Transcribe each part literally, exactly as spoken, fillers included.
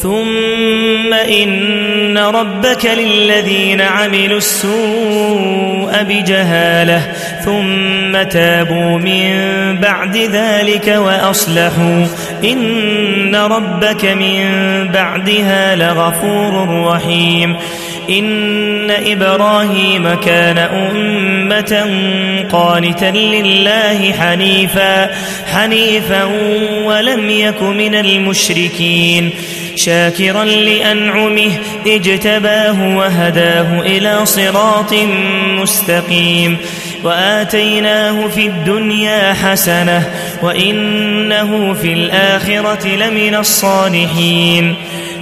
ثم إن ربك للذين عملوا السوء بجهالة ثم تابوا من بعد ذلك وأصلحوا إن ربك من بعدها لغفور رحيم. إن إبراهيم كان أمة قانتا لله حنيفا حنيفا ولم يك من المشركين شاكرا لأنعمه اجتباه وهداه إلى صراط مستقيم وآتيناه في الدنيا حسنة وإنه في الآخرة لمن الصالحين.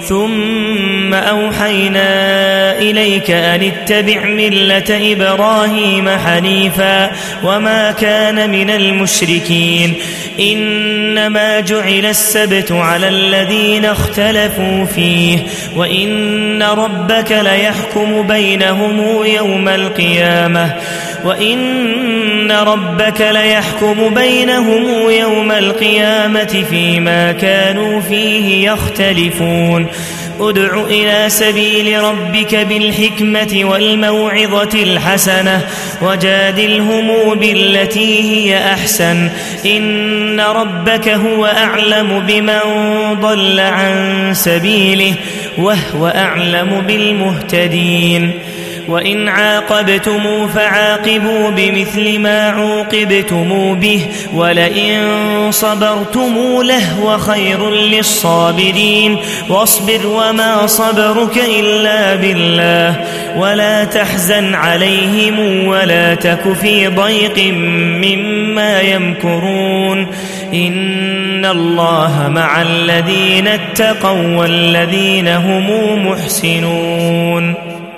ثم أوحينا إليك أن اتبع ملة إبراهيم حنيفا وما كان من المشركين. إنما جعل السبت على الذين اختلفوا فيه وإن ربك ليحكم بينهم يوم القيامة وإن ربك ليحكم بينهم يوم القيامة فيما كانوا فيه يختلفون. ادع إلى سبيل ربك بالحكمة والموعظة الحسنة وجادلهم بالتي هي أحسن إن ربك هو أعلم بمن ضل عن سبيله وهو أعلم بالمهتدين. وإن عاقبتم فعاقبوا بمثل ما عوقبتم به ولئن صبرتم لهو خير للصابرين. واصبر وما صبرك إلا بالله ولا تحزن عليهم ولا تك في ضيق مما يمكرون. إن الله مع الذين اتقوا والذين هم محسنون.